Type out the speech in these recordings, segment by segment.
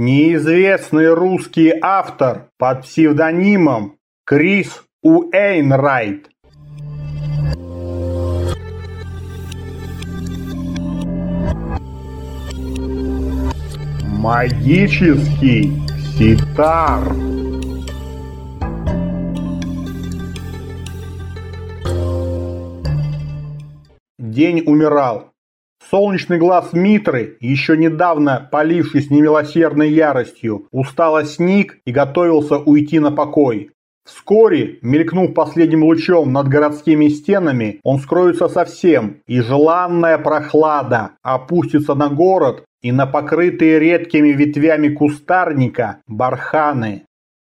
Неизвестный русский автор под псевдонимом Крис Уэйнрайт. Магический ситар. День умирал. Солнечный глаз Митры, еще недавно полившись немилосердной яростью, устало сник и готовился уйти на покой. Вскоре, мелькнув последним лучом над городскими стенами, он скроется совсем, и желанная прохлада опустится на город и на покрытые редкими ветвями кустарника барханы.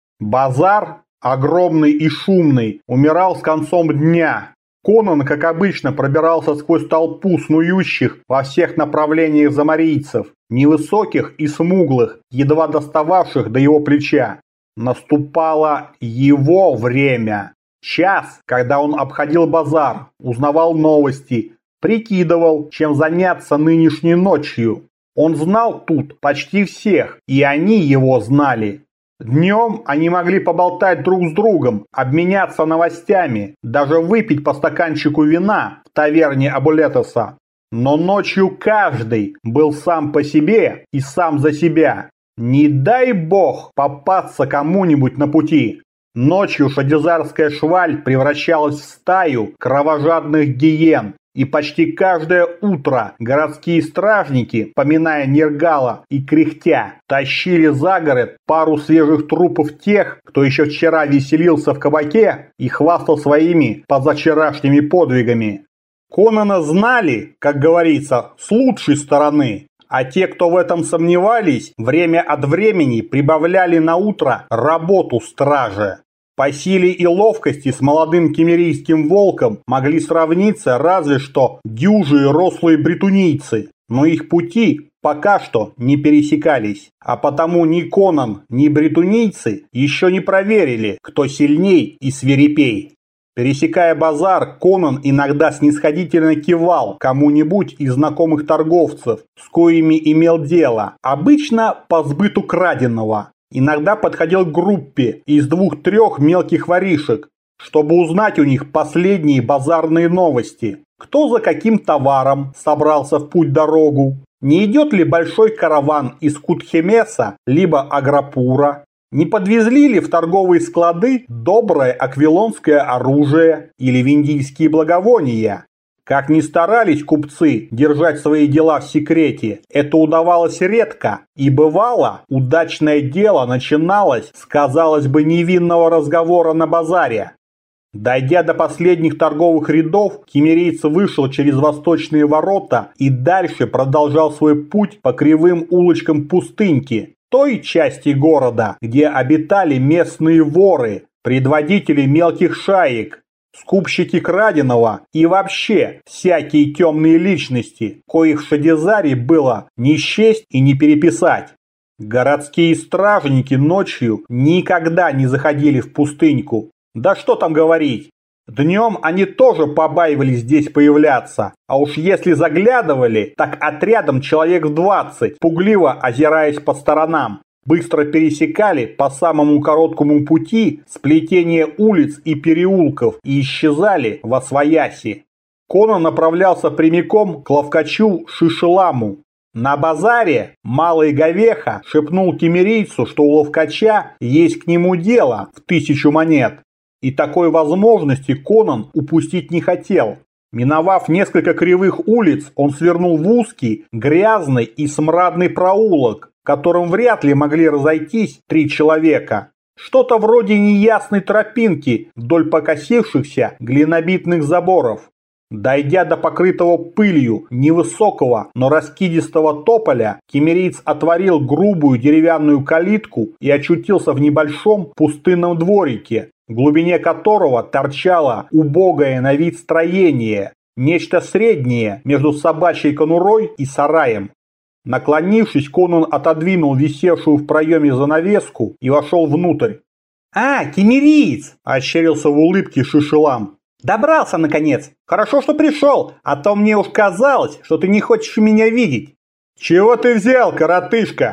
Базар, огромный и шумный, умирал с концом дня. Конан, как обычно, пробирался сквозь толпу снующих во всех направлениях замарийцев, невысоких и смуглых, едва достававших до его плеча. Наступало его время. Час, когда он обходил базар, узнавал новости, прикидывал, чем заняться нынешней ночью. Он знал тут почти всех, и они его знали. Днем они могли поболтать друг с другом, обменяться новостями, даже выпить по стаканчику вина в таверне Абулетоса. Но ночью каждый был сам по себе и сам за себя. Не дай бог попасться кому-нибудь на пути. Ночью шадизарская шваль превращалась в стаю кровожадных гиен. И почти каждое утро городские стражники, поминая Нергала и кряхтя, тащили за город пару свежих трупов тех, кто еще вчера веселился в кабаке и хвастал своими позавчерашними подвигами. Конана знали, как говорится, с лучшей стороны, а те, кто в этом сомневались, время от времени прибавляли на утро работу страже. По силе и ловкости с молодым кемерийским волком могли сравниться разве что дюжие рослые бретунийцы, но их пути пока что не пересекались, а потому ни Конан, ни бретунийцы еще не проверили, кто сильней и свирепей. Пересекая базар, Конан иногда снисходительно кивал кому-нибудь из знакомых торговцев, с коими имел дело, обычно по сбыту краденого. Иногда подходил к группе из 2-3 мелких воришек, чтобы узнать у них последние базарные новости. Кто за каким товаром собрался в путь-дорогу, не идет ли большой караван из Кутхемеса, либо Аграпура, не подвезли ли в торговые склады доброе аквилонское оружие или виндийские благовония. Как ни старались купцы держать свои дела в секрете, это удавалось редко, и бывало, удачное дело начиналось с, казалось бы, невинного разговора на базаре. Дойдя до последних торговых рядов, кемерийц вышел через восточные ворота и дальше продолжал свой путь по кривым улочкам пустыньки, той части города, где обитали местные воры, предводители мелких шаек, скупщики краденого и вообще всякие темные личности, коих в Шадизаре было не счесть и не переписать. Городские стражники ночью никогда не заходили в пустыньку. Да что там говорить. Днем они тоже побаивались здесь появляться, а уж если заглядывали, так отрядом человек в 20, пугливо озираясь по сторонам. Быстро пересекали по самому короткому пути сплетение улиц и переулков и исчезали восвояси. Конан направлялся прямиком к ловкачу Шишеламу. На базаре малый говеха шепнул кемерийцу, что у ловкача есть к нему дело в 1000 монет. И такой возможности Конан упустить не хотел. Миновав несколько кривых улиц, он свернул в узкий, грязный и смрадный проулок, в котором вряд ли могли разойтись 3 человека. Что-то вроде неясной тропинки вдоль покосившихся глинобитных заборов. Дойдя до покрытого пылью невысокого, но раскидистого тополя, кемерийц отворил грубую деревянную калитку и очутился в небольшом пустынном дворике, в глубине которого торчало убогое на вид строение, нечто среднее между собачьей конурой и сараем. Наклонившись, Конан отодвинул висевшую в проеме занавеску и вошел внутрь. «А, кемерийц!» – ощерился в улыбке Шишелам. «Добрался, наконец! Хорошо, что пришел, а то мне уж казалось, что ты не хочешь меня видеть!» «Чего ты взял, коротышка?»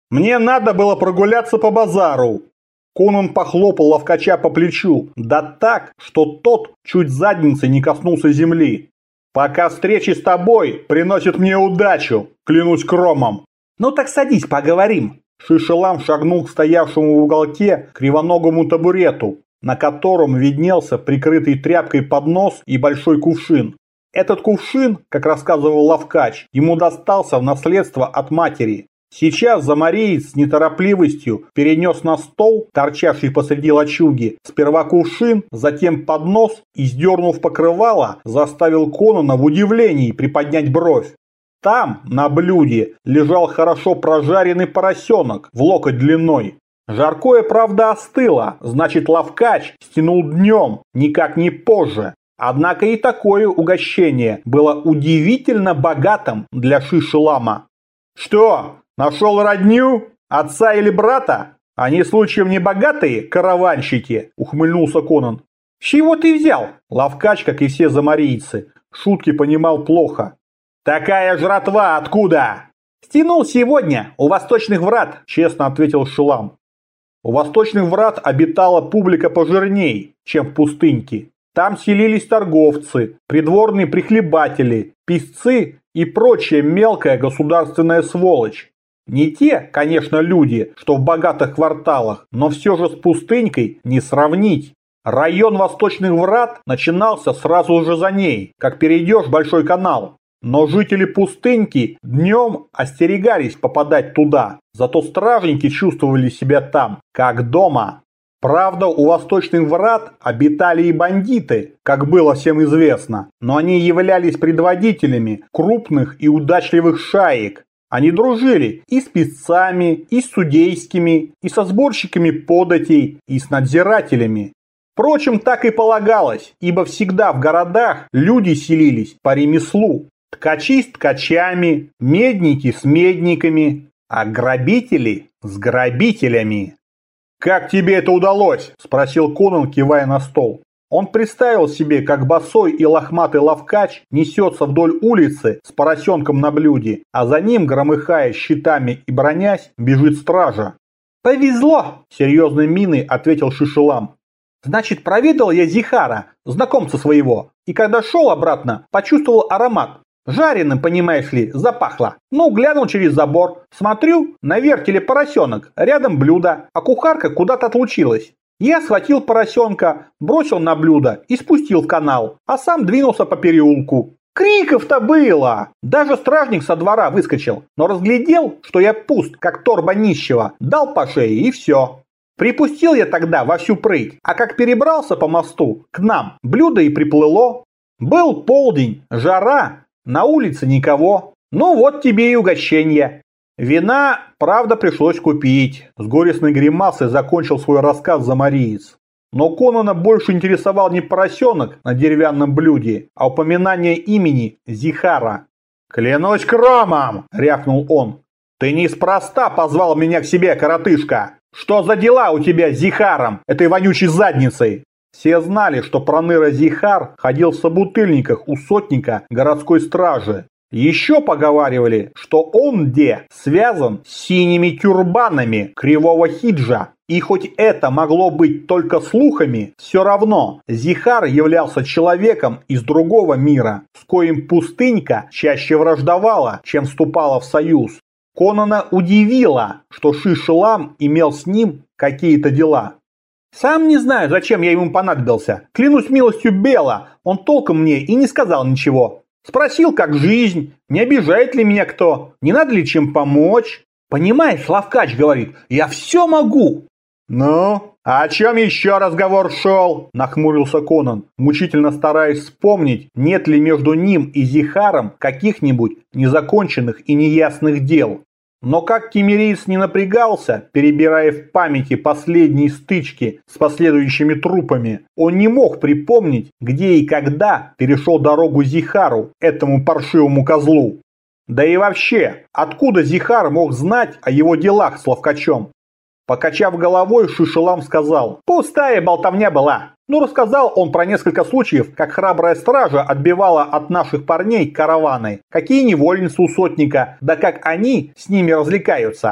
Мне надо было прогуляться по базару. Конан похлопал ловкача по плечу, да так, что тот чуть задницей не коснулся земли. Пока встречи с тобой приносит мне удачу, клянусь кромом. Ну так садись, поговорим. Шишелам шагнул к стоявшему в уголке кривоногому табурету, на котором виднелся прикрытый тряпкой поднос и большой кувшин. Этот кувшин, как рассказывал ловкач, ему достался в наследство от матери. Сейчас замариец с неторопливостью перенес на стол, торчавший посреди лачуги, сперва кувшин, затем поднос и, сдернув покрывало, заставил Конана в удивлении приподнять бровь. Там, на блюде, лежал хорошо прожаренный поросенок в локоть длиной. Жаркое, правда, остыло, значит, ловкач стянул днем, никак не позже. Однако и такое угощение было удивительно богатым для Шишелама. «Что, нашел родню? Отца или брата? Они случаем не богатые караванщики?» – ухмыльнулся Конан. «С чего ты взял?» Ловкач, как и все замарийцы, шутки понимал плохо. «Такая жратва откуда?» «Стянул сегодня, у восточных врат», – честно ответил Шилам. У восточных врат обитала публика пожирней, чем в пустыньке. Там селились торговцы, придворные прихлебатели, писцы и прочая мелкая государственная сволочь. Не те, конечно, люди, что в богатых кварталах, но все же с пустынькой не сравнить. Район восточных врат начинался сразу же за ней, как перейдешь Большой канал. Но жители пустыньки днем остерегались попадать туда, зато стражники чувствовали себя там, как дома. Правда, у восточных врат обитали и бандиты, как было всем известно, но они являлись предводителями крупных и удачливых шаек. Они дружили и с писцами, и с судейскими, и со сборщиками податей, и с надзирателями. Впрочем, так и полагалось, ибо всегда в городах люди селились по ремеслу. Ткачи с ткачами, медники с медниками, а грабители с грабителями. «Как тебе это удалось?» – спросил Конан, кивая на стол. Он представил себе, как босой и лохматый ловкач несется вдоль улицы с поросенком на блюде, а за ним, громыхая щитами и бронясь, бежит стража. «Повезло!» – серьезной миной ответил Шишелам. «Значит, проведал я Зихара, знакомца своего, и когда шел обратно, почувствовал аромат. Жареным, понимаешь ли, запахло. Ну, глянул через забор. Смотрю, на вертеле поросенок, рядом блюдо, а кухарка куда-то отлучилась. Я схватил поросенка, бросил на блюдо и спустил в канал, а сам двинулся по переулку. Криков-то было! Даже стражник со двора выскочил, но разглядел, что я пуст, как торба нищего, дал по шее и все. Припустил я тогда во всю прыть, а как перебрался по мосту к нам, блюдо и приплыло. Был полдень, жара. На улице никого. Ну вот тебе и угощение. Вина, правда, пришлось купить. С горестной гримасой закончил свой рассказ замариец. Но Конана больше интересовал не поросенок на деревянном блюде, а упоминание имени Зихара. «Клянусь кромом!» – рявкнул он. «Ты неспроста позвал меня к себе, коротышка! Что за дела у тебя с Зихаром, этой вонючей задницей?» Все знали, что проныра Зихар ходил в собутыльниках у сотника городской стражи. Еще поговаривали, что он связан с синими тюрбанами Кривого Хиджа. И хоть это могло быть только слухами, все равно Зихар являлся человеком из другого мира, с коим пустынька чаще враждовала, чем вступала в союз. Конана удивило, что Шишелам имел с ним какие-то дела. «Сам не знаю, зачем я ему понадобился. Клянусь милостью Бела, он толком мне и не сказал ничего. Спросил, как жизнь, не обижает ли меня кто, не надо ли чем помочь. Понимаешь, ловкач говорит, я все могу». «Ну, а о чем еще разговор шел?» – нахмурился Конан, мучительно стараясь вспомнить, нет ли между ним и Зихаром каких-нибудь незаконченных и неясных дел. Но как киммериец не напрягался, перебирая в памяти последние стычки с последующими трупами, он не мог припомнить, где и когда перешел дорогу Зихару, этому паршивому козлу. Да и вообще, откуда Зихар мог знать о его делах с ловкачом? Покачав головой, Шишелам сказал: «Пустая болтовня была». Ну, рассказал он про несколько случаев, как храбрая стража отбивала от наших парней караваны, какие невольницы у сотника, да как они с ними развлекаются.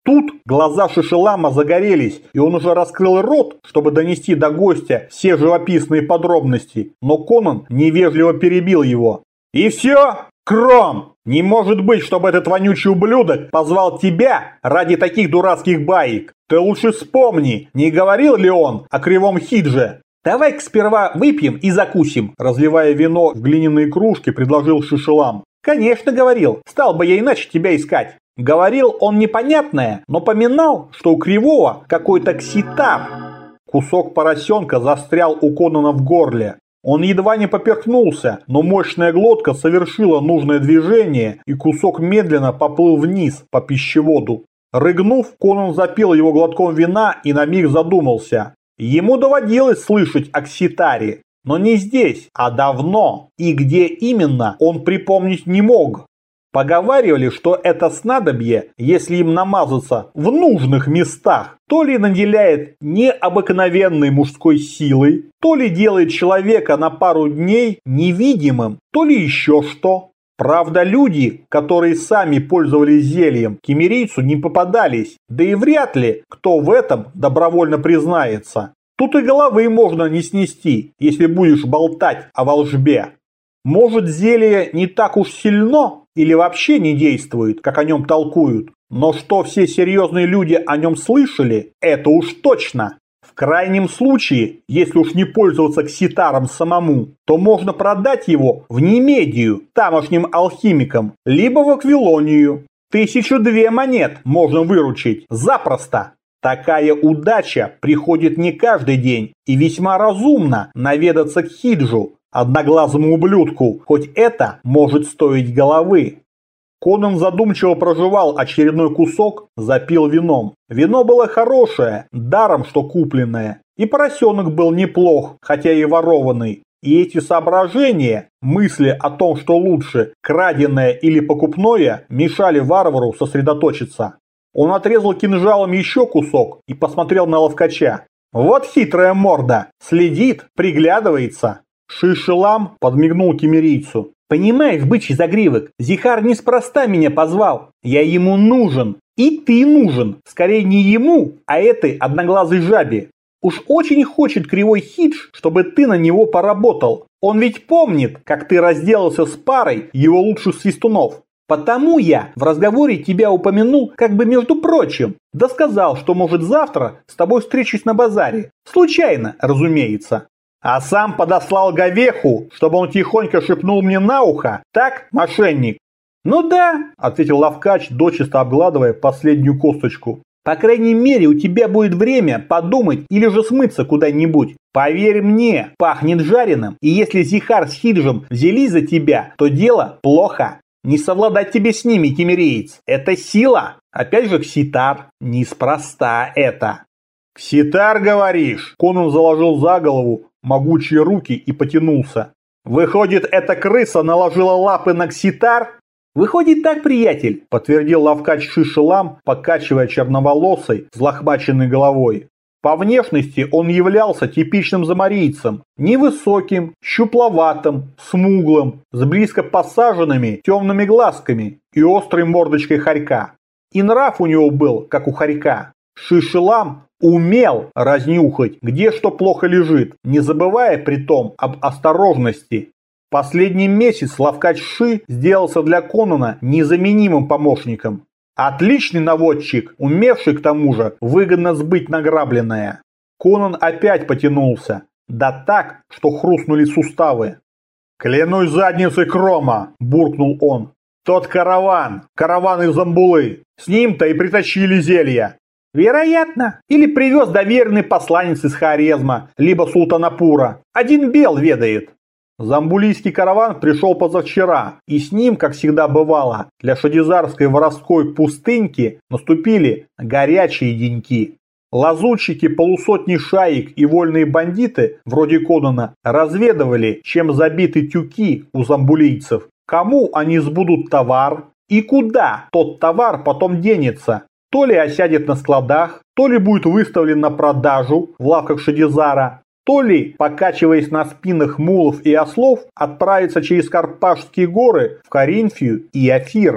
Тут глаза Шишелама загорелись, и он уже раскрыл рот, чтобы донести до гостя все живописные подробности, но Конан невежливо перебил его. «И все? Кром! Не может быть, чтобы этот вонючий ублюдок позвал тебя ради таких дурацких баек. Ты лучше вспомни, не говорил ли он о кривом хидже?» «Давай-ка сперва выпьем и закусим», – разливая вино в глиняные кружки, предложил Шишелам. «Конечно, говорил. Стал бы я иначе тебя искать». Говорил он непонятное, но поминал, что у Кривого какой-то кситар. Кусок поросенка застрял у Конана в горле. Он едва не поперхнулся, но мощная глотка совершила нужное движение, и кусок медленно поплыл вниз по пищеводу. Рыгнув, Конан запил его глотком вина и на миг задумался. Ему доводилось слышать о кситаре, но не здесь, а давно, и где именно он припомнить не мог. Поговаривали, что это снадобье, если им намазаться в нужных местах, то ли наделяет необыкновенной мужской силой, то ли делает человека на пару дней невидимым, то ли еще что. Правда, люди, которые сами пользовались зельем, киммерийцу не попадались, да и вряд ли кто в этом добровольно признается. Тут и головы можно не снести, если будешь болтать о волшбе. Может, зелье не так уж сильно или вообще не действует, как о нем толкуют, но что все серьезные люди о нем слышали, это уж точно. В крайнем случае, если уж не пользоваться кситаром самому, то можно продать его в Немедию тамошним алхимикам, либо в Аквилонию. 1002 монет можно выручить запросто. Такая удача приходит не каждый день, и весьма разумно наведаться к хиджу, одноглазому ублюдку, хоть это может стоить головы. Конан задумчиво прожевал очередной кусок, запил вином. Вино было хорошее, даром что купленное. И поросенок был неплох, хотя и ворованный. И эти соображения, мысли о том, что лучше, краденое или покупное, мешали варвару сосредоточиться. Он отрезал кинжалом еще кусок и посмотрел на ловкача. Вот хитрая морда, следит, приглядывается. Шишелам подмигнул киммерийцу. «Понимаешь, бычий загривок, Зихар неспроста меня позвал. Я ему нужен. И ты нужен. Скорее не ему, а этой одноглазой жабе. Уж очень хочет кривой хидж, чтобы ты на него поработал. Он ведь помнит, как ты разделался с парой его лучших свистунов. Потому я в разговоре тебя упомянул как бы между прочим. Да сказал, что может завтра с тобой встречусь на базаре. Случайно, разумеется. А сам подослал Говеху, чтобы он тихонько шепнул мне на ухо. Так, мошенник?» «Ну да», – ответил ловкач, дочисто обгладывая последнюю косточку. «По крайней мере, у тебя будет время подумать или же смыться куда-нибудь. Поверь мне, пахнет жареным, и если Зихар с Хиджем взялись за тебя, то дело плохо. Не совладать тебе с ними, киммереец. Это сила. Опять же, кситар. Неспроста это». «Кситар, говоришь?» Конан заложил за голову могучие руки и потянулся. «Выходит, эта крыса наложила лапы на кситар?» «Выходит так, приятель», – подтвердил ловкач Шишелам, покачивая черноволосой, взлохмаченной головой. По внешности он являлся типичным заморийцем, невысоким, щупловатым, смуглым, с близко посаженными темными глазками и острой мордочкой хорька. И нрав у него был, как у хорька. Шишелам умел разнюхать, где что плохо лежит, не забывая при том об осторожности. Последний месяц ловкач Ши сделался для Конана незаменимым помощником. Отличный наводчик, умевший к тому же выгодно сбыть награбленное. Конан опять потянулся, да так, что хрустнули суставы. «Клянусь задницей Крома!» – буркнул он. «Тот караван из Амбулы, с ним-то и притащили зелья». «Вероятно. Или привез доверенный посланец из Хорезма, либо Султанапура. Один бел ведает». Замбулийский караван пришел позавчера, и с ним, как всегда бывало, для шадизарской воровской пустыньки наступили горячие деньки. Лазутчики полусотни шаек и вольные бандиты, вроде Конана, разведывали, чем забиты тюки у замбулийцев, кому они сбудут товар и куда тот товар потом денется. То ли осядет на складах, то ли будет выставлен на продажу в лавках Шадизара, то ли, покачиваясь на спинах мулов и ослов, отправится через Карпашские горы в Коринфию и Афир.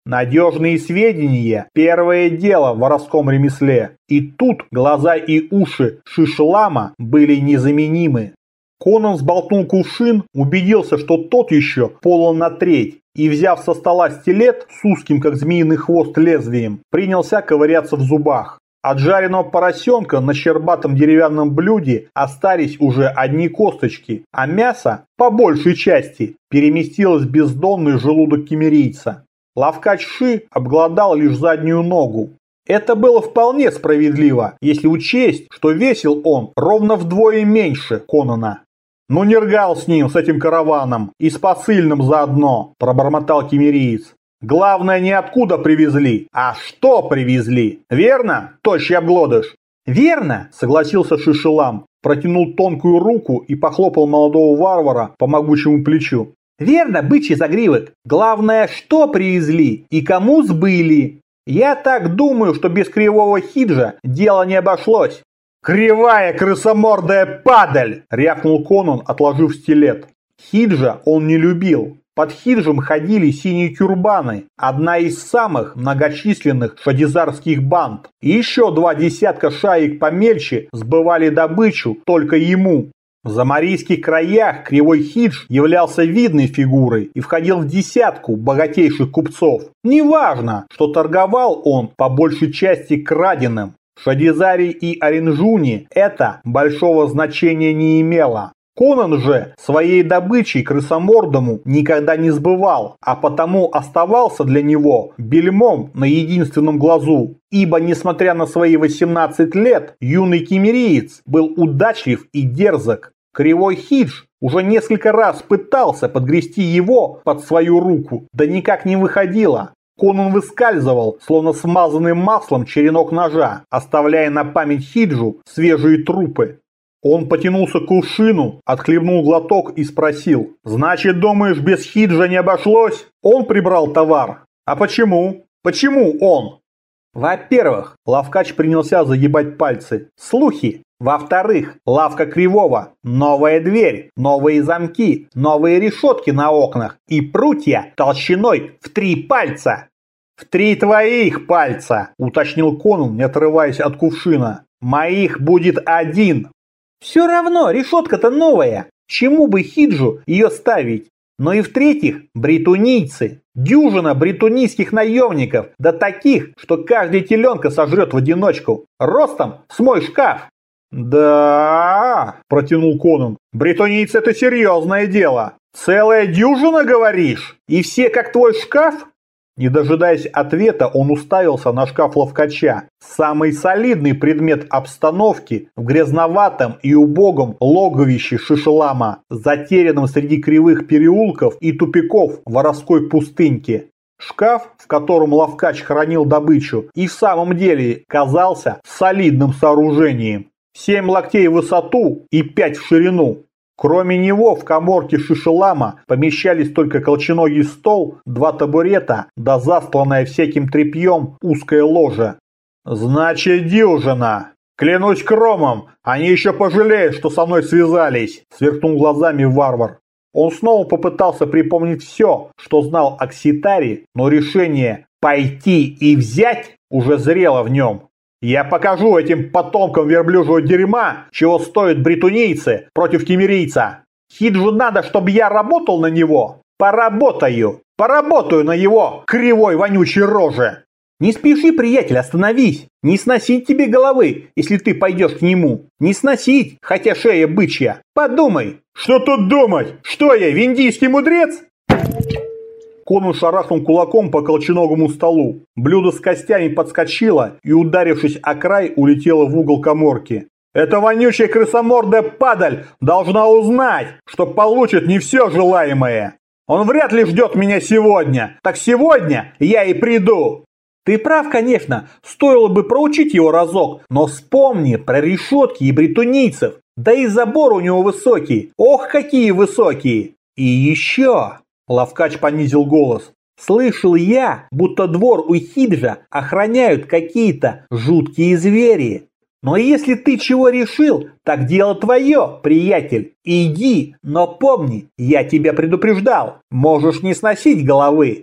Надежные сведения – первое дело в воровском ремесле. И тут глаза и уши Шиш-лама были незаменимы. Конан сболтнул кувшин, убедился, что тот еще полон на треть, и, взяв со стола стилет с узким, как змеиный хвост, лезвием, принялся ковыряться в зубах. От жареного поросенка на щербатом деревянном блюде остались уже одни косточки, а мясо, по большей части, переместилось в бездонный желудок киммерийца. Лавкач Ши обглодал лишь заднюю ногу. Это было вполне справедливо, если учесть, что весил он ровно вдвое меньше Конана. «Ну не ргал с ним, с этим караваном, и с посыльным заодно», – пробормотал киммериец. «Главное, не откуда привезли, а что привезли. Верно, тощий обглодыш?» «Верно», – согласился Шиш-лам, протянул тонкую руку и похлопал молодого варвара по могучему плечу. «Верно, бычий загривок. Главное, что привезли и кому сбыли. Я так думаю, что без кривого хиджа дело не обошлось». «Кривая крысомордая падаль!» – рявкнул Конан, отложив стилет. Хиджа он не любил. Под хиджем ходили синие тюрбаны, одна из самых многочисленных шадизарских банд. И еще 2 десятка шаек помельче сбывали добычу только ему. В заморийских краях кривой хидж являлся видной фигурой и входил в десятку богатейших купцов. Неважно, что торговал он по большей части краденым. В Шадизаре и Оренжуне это большого значения не имело. Конан же своей добычей крысомордому никогда не сбывал, а потому оставался для него бельмом на единственном глазу. Ибо, несмотря на свои 18 лет, юный киммериец был удачлив и дерзок. Кривой хидж уже несколько раз пытался подгрести его под свою руку, да никак не выходило. Конан выскальзывал, словно смазанным маслом черенок ножа, оставляя на память хиджу свежие трупы. Он потянулся к кувшину, отхлебнул глоток и спросил: «Значит, думаешь, без хиджа не обошлось? Он прибрал товар. А почему? Почему он?» Во-первых, лавкач принялся загибать пальцы. Слухи. Во-вторых, лавка Кривого, новая дверь, новые замки, новые решетки на окнах и прутья толщиной в 3 пальца. «В 3 твоих пальца», уточнил Конан, не отрываясь от кувшина. «Моих будет 1. «Все равно, решетка-то новая. Чему бы хиджу ее ставить? Но и в-третьих, бритунийцы. Дюжина бритунийских наемников, да таких, что каждый теленка сожрет в одиночку. Ростом с мой шкаф». «Да», – протянул Конан, – «бритунийцы – это серьезное дело. Целая дюжина, говоришь? И все как твой шкаф?» Не дожидаясь ответа, он уставился на шкаф ловкача. Самый солидный предмет обстановки в грязноватом и убогом логовище Шиш-лама, затерянном среди кривых переулков и тупиков воровской пустыньки. Шкаф, в котором ловкач хранил добычу, и в самом деле казался солидным сооружением. 7 локтей в высоту и 5 в ширину. Кроме него в каморке Шиш-лама помещались только колченогий стол, 2 табурета, да застланная всяким тряпьем узкое ложе. «Значит, дюжина! Клянусь кромом, они еще пожалеют, что со мной связались!» – сверкнул глазами варвар. Он снова попытался припомнить все, что знал о Кситаре, но решение «пойти и взять» уже зрело в нем. «Я покажу этим потомкам верблюжьего дерьма, чего стоят бритунийцы против киммерийца. Хиджу надо, чтобы я работал на него. Поработаю на его кривой вонючей роже». «Не спеши, приятель, остановись. Не сносить тебе головы, если ты пойдешь к нему. Не сносить, хотя шея бычья. Подумай». «Что тут думать? Что я, виндийский мудрец?» Конан шарахнул кулаком по колченогому столу. Блюдо с костями подскочило и, ударившись о край, улетело в угол каморки. «Эта вонючая крысомордая падаль должна узнать, что получит не все желаемое. Он вряд ли ждет меня сегодня. Так сегодня я и приду». «Ты прав, конечно. Стоило бы проучить его разок. Но вспомни про решетки и бритунийцев. Да и забор у него высокий. Ох, какие высокие. И еще...» Лавкач понизил голос. «Слышал я, будто двор у хиджа охраняют какие-то жуткие звери. Но если ты чего решил, так дело твое, приятель. Иди, но помни, я тебя предупреждал. Можешь не сносить головы».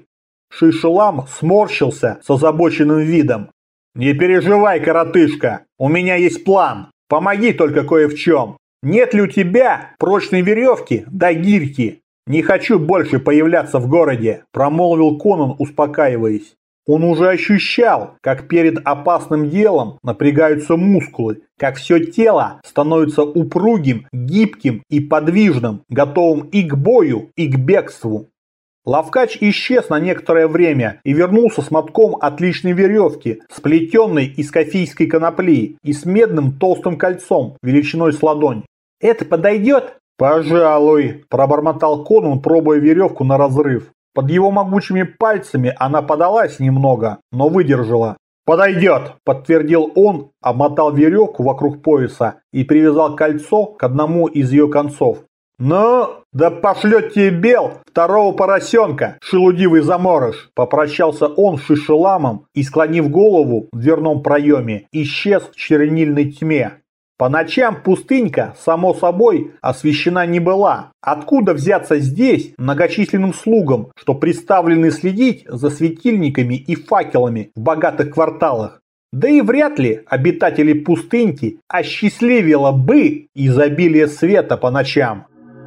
Шишелам сморщился с озабоченным видом. «Не переживай, коротышка, у меня есть план. Помоги только кое в чем. Нет ли у тебя прочной веревки да гирьки? Не хочу больше появляться в городе», – промолвил Конан, успокаиваясь. Он уже ощущал, как перед опасным делом напрягаются мускулы, как все тело становится упругим, гибким и подвижным, готовым и к бою, и к бегству. Ловкач исчез на некоторое время и вернулся с мотком отличной веревки, сплетенной из кофейской конопли и с медным толстым кольцом величиной с ладонь. «Это подойдет?» «Пожалуй», – пробормотал Конан, пробуя веревку на разрыв. Под его могучими пальцами она подалась немного, но выдержала. «Подойдет», – подтвердил он, обмотал веревку вокруг пояса и привязал кольцо к одному из ее концов. «Ну, да пошлет тебе Бел второго поросенка, шелудивый заморыш», – попрощался он с Шишеламом и, склонив голову в дверном проеме, исчез в чернильной тьме. По ночам пустынька, само собой, освещена не была. Откуда взяться здесь многочисленным слугам, что приставлены следить за светильниками и факелами в богатых кварталах? Да и вряд ли обитатели пустыньки осчастливило бы изобилие света по ночам.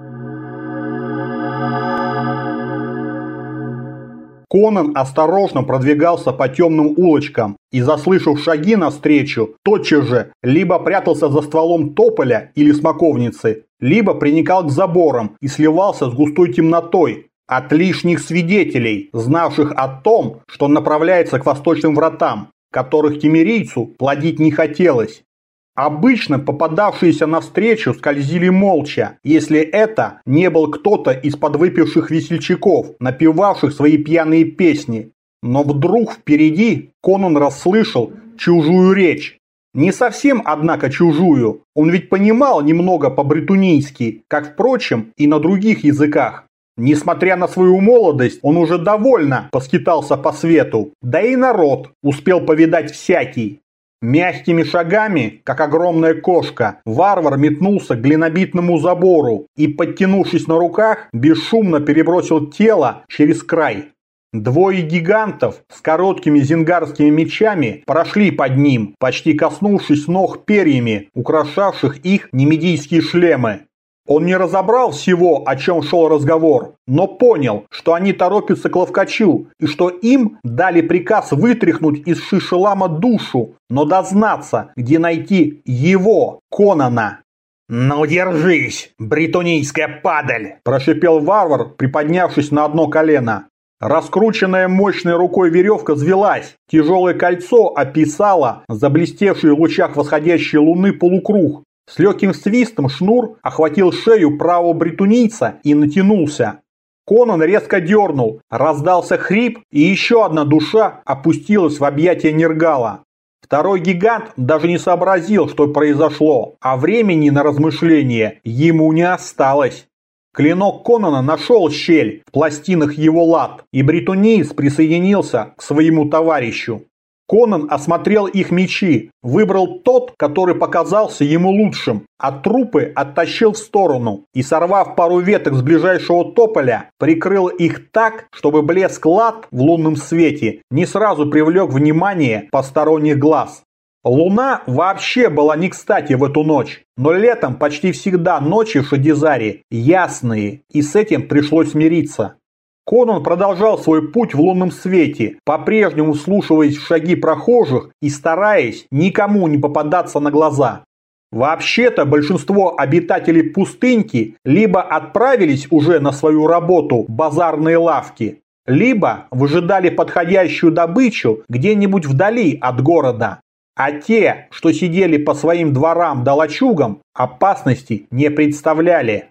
Конан осторожно продвигался по темным улочкам и, заслышав шаги навстречу, тотчас же либо прятался за стволом тополя или смоковницы, либо приникал к заборам и сливался с густой темнотой от лишних свидетелей, знавших о том, что он направляется к восточным вратам, которых кемерийцу плодить не хотелось. Обычно попадавшиеся навстречу скользили молча, если это не был кто-то из подвыпивших весельчаков, напевавших свои пьяные песни. Но вдруг впереди Конан расслышал чужую речь. Не совсем, однако, чужую. Он ведь понимал немного по-бретунийски, как, впрочем, и на других языках. Несмотря на свою молодость, он уже довольно поскитался по свету, да и народ успел повидать всякий. Мягкими шагами, как огромная кошка, варвар метнулся к глинобитному забору и, подтянувшись на руках, бесшумно перебросил тело через край. Двое гигантов с короткими зингарскими мечами прошли под ним, почти коснувшись ног перьями, украшавших их немедийские шлемы. Он не разобрал всего, о чем шел разговор, но понял, что они торопятся к ловкачу и что им дали приказ вытряхнуть из Шишелама душу, но дознаться, где найти его, Конана. «Ну держись, бретунийская падаль!» – прошипел варвар, приподнявшись на одно колено. Раскрученная мощной рукой веревка взвелась, тяжелое кольцо описало заблестевший в лучах восходящей луны полукруг. С легким свистом шнур охватил шею правого бретунийца и натянулся. Конан резко дернул, раздался хрип, и еще одна душа опустилась в объятия Нергала. Второй гигант даже не сообразил, что произошло, а времени на размышления ему не осталось. Клинок Конана нашел щель в пластинах его лад, и бретуниец присоединился к своему товарищу. Конан осмотрел их мечи, выбрал тот, который показался ему лучшим, а трупы оттащил в сторону и, сорвав пару веток с ближайшего тополя, прикрыл их так, чтобы блеск лад в лунном свете не сразу привлек внимание посторонних глаз. Луна вообще была не кстати в эту ночь, но летом почти всегда ночи в Шадизаре ясные, и с этим пришлось смириться. Конан продолжал свой путь в лунном свете, по-прежнему вслушиваясь в шаги прохожих и стараясь никому не попадаться на глаза. Вообще-то большинство обитателей пустыньки либо отправились уже на свою работу в базарные лавки, либо выжидали подходящую добычу где-нибудь вдали от города. А те, что сидели по своим дворам да лачугам, опасности не представляли.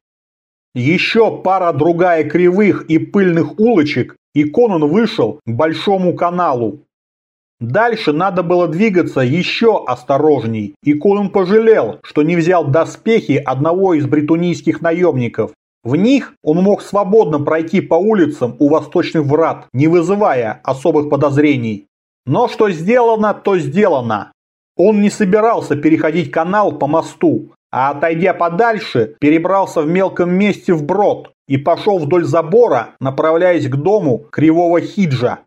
Еще пара-другая кривых и пыльных улочек, и Конан вышел к большому каналу. Дальше надо было двигаться еще осторожней, и Конан пожалел, что не взял доспехи одного из бретунийских наемников. В них он мог свободно пройти по улицам у восточных врат, не вызывая особых подозрений. Но что сделано, то сделано. Он не собирался переходить канал по мосту, а отойдя подальше, перебрался в мелком месте вброд и пошел вдоль забора, направляясь к дому Кривого Хиджа.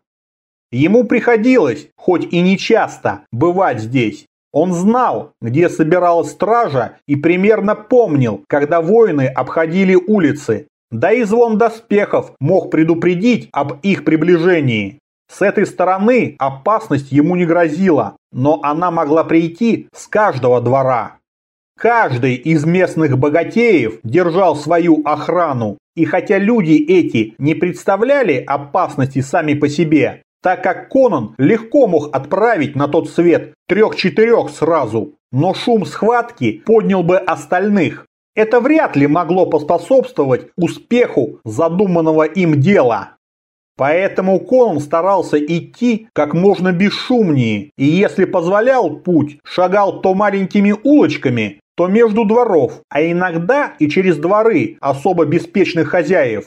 Ему приходилось, хоть и не часто, бывать здесь. Он знал, где собиралась стража, и примерно помнил, когда воины обходили улицы. Да и звон доспехов мог предупредить об их приближении. С этой стороны опасность ему не грозила, но она могла прийти с каждого двора. Каждый из местных богатеев держал свою охрану, и хотя люди эти не представляли опасности сами по себе, так как Конан легко мог отправить на тот свет 3-4 сразу, но шум схватки поднял бы остальных. Это вряд ли могло поспособствовать успеху задуманного им дела. Поэтому Конан старался идти как можно бесшумнее, и если позволял путь, шагал то маленькими улочками, то между дворов, а иногда и через дворы особо беспечных хозяев.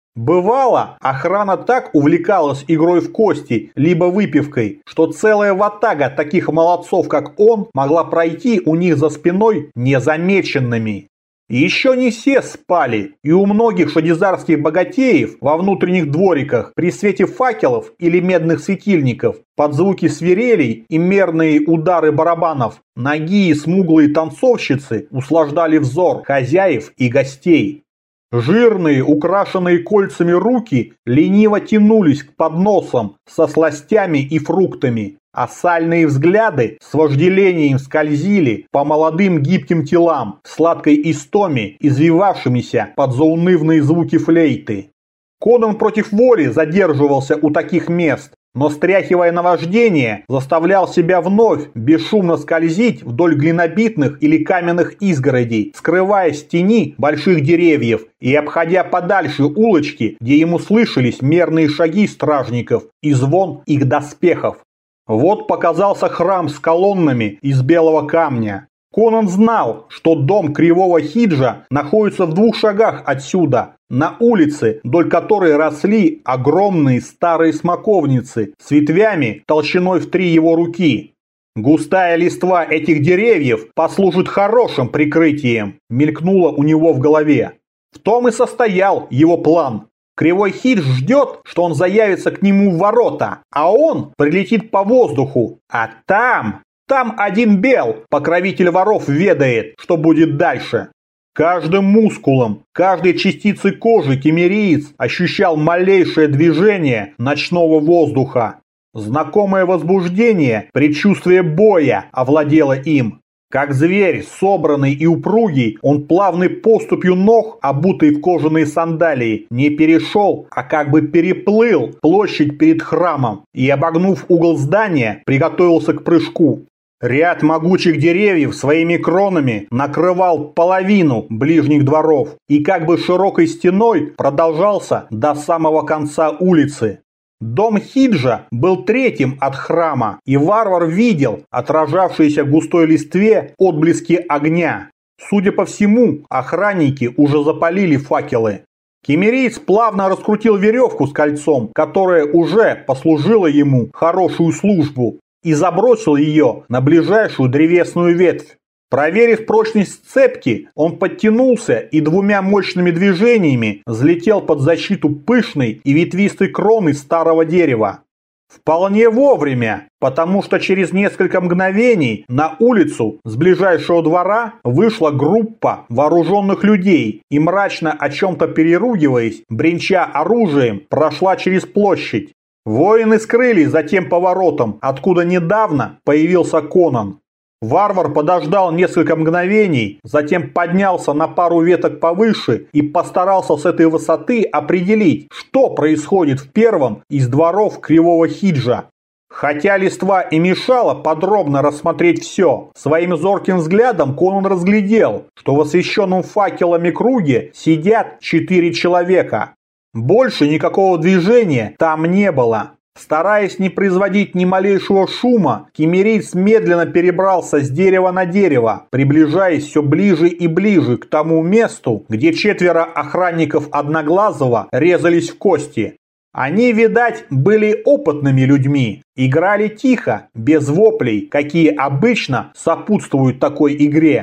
Бывало, охрана так увлекалась игрой в кости, либо выпивкой, что целая ватага таких молодцов, как он, могла пройти у них за спиной незамеченными. Еще не все спали, и у многих шадизарских богатеев во внутренних двориках при свете факелов или медных светильников под звуки свирелей и мерные удары барабанов ноги и смуглые танцовщицы услаждали взор хозяев и гостей. Жирные, украшенные кольцами руки лениво тянулись к подносам со сластями и фруктами, а сальные взгляды с вожделением скользили по молодым гибким телам в сладкой истоме, извивавшимися под заунывные звуки флейты. Конан против воли задерживался у таких мест, но, стряхивая наваждение, заставлял себя вновь бесшумно скользить вдоль глинобитных или каменных изгородей, скрываясь в тени больших деревьев и обходя подальше улочки, где ему слышались мерные шаги стражников и звон их доспехов. Вот показался храм с колоннами из белого камня. Конан знал, что дом Кривого Хиджа находится в 2 шагах отсюда, на улице, вдоль которой росли огромные старые смоковницы с ветвями толщиной в 3 его руки. Густая листва этих деревьев послужит хорошим прикрытием, мелькнуло у него в голове. В том и состоял его план. Кривой Хидж ждет, что он заявится к нему в ворота, а он прилетит по воздуху, а там один Бел, покровитель воров, ведает, что будет дальше. Каждым мускулом, каждой частицей кожи кемериец ощущал малейшее движение ночного воздуха. Знакомое возбуждение, предчувствие боя овладело им. Как зверь, собранный и упругий, он плавной поступью ног, обутый в кожаные сандалии, не перешел, а как бы переплыл площадь перед храмом и, обогнув угол здания, приготовился к прыжку. Ряд могучих деревьев своими кронами накрывал половину ближних дворов и как бы широкой стеной продолжался до самого конца улицы. Дом Хиджа был 3-м от храма, и варвар видел отражавшиеся в густой листве отблески огня. Судя по всему, охранники уже запалили факелы. Кемериец плавно раскрутил веревку с кольцом, которая уже послужила ему хорошую службу, и забросил ее на ближайшую древесную ветвь. Проверив прочность цепки, он подтянулся и 2 мощными движениями взлетел под защиту пышной и ветвистой кроны старого дерева. Вполне вовремя, потому что через несколько мгновений на улицу с ближайшего двора вышла группа вооруженных людей и, мрачно о чем-то переругиваясь, бренча оружием, прошла через площадь. Воины скрылись за тем поворотом, откуда недавно появился Конан. Варвар подождал несколько мгновений, затем поднялся на пару веток повыше и постарался с этой высоты определить, что происходит в первом из дворов Кривого Хиджа. Хотя листва и мешала подробно рассмотреть все, своим зорким взглядом Конан разглядел, что в освещенном факелами круге сидят 4 человека. Больше никакого движения там не было. Стараясь не производить ни малейшего шума, кемериец медленно перебрался с дерева на дерево, приближаясь все ближе и ближе к тому месту, где 4 охранников Одноглазого резались в кости. Они, видать, были опытными людьми, играли тихо, без воплей, какие обычно сопутствуют такой игре.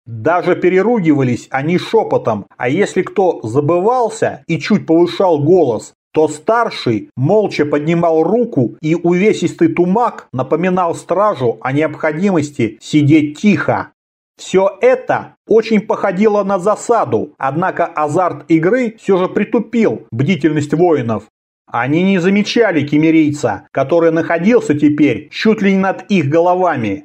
Даже переругивались они шепотом, а если кто забывался и чуть повышал голос, то старший молча поднимал руку, и увесистый тумак напоминал стражу о необходимости сидеть тихо. Все это очень походило на засаду, однако азарт игры все же притупил бдительность воинов. Они не замечали киммерийца, который находился теперь чуть ли не над их головами.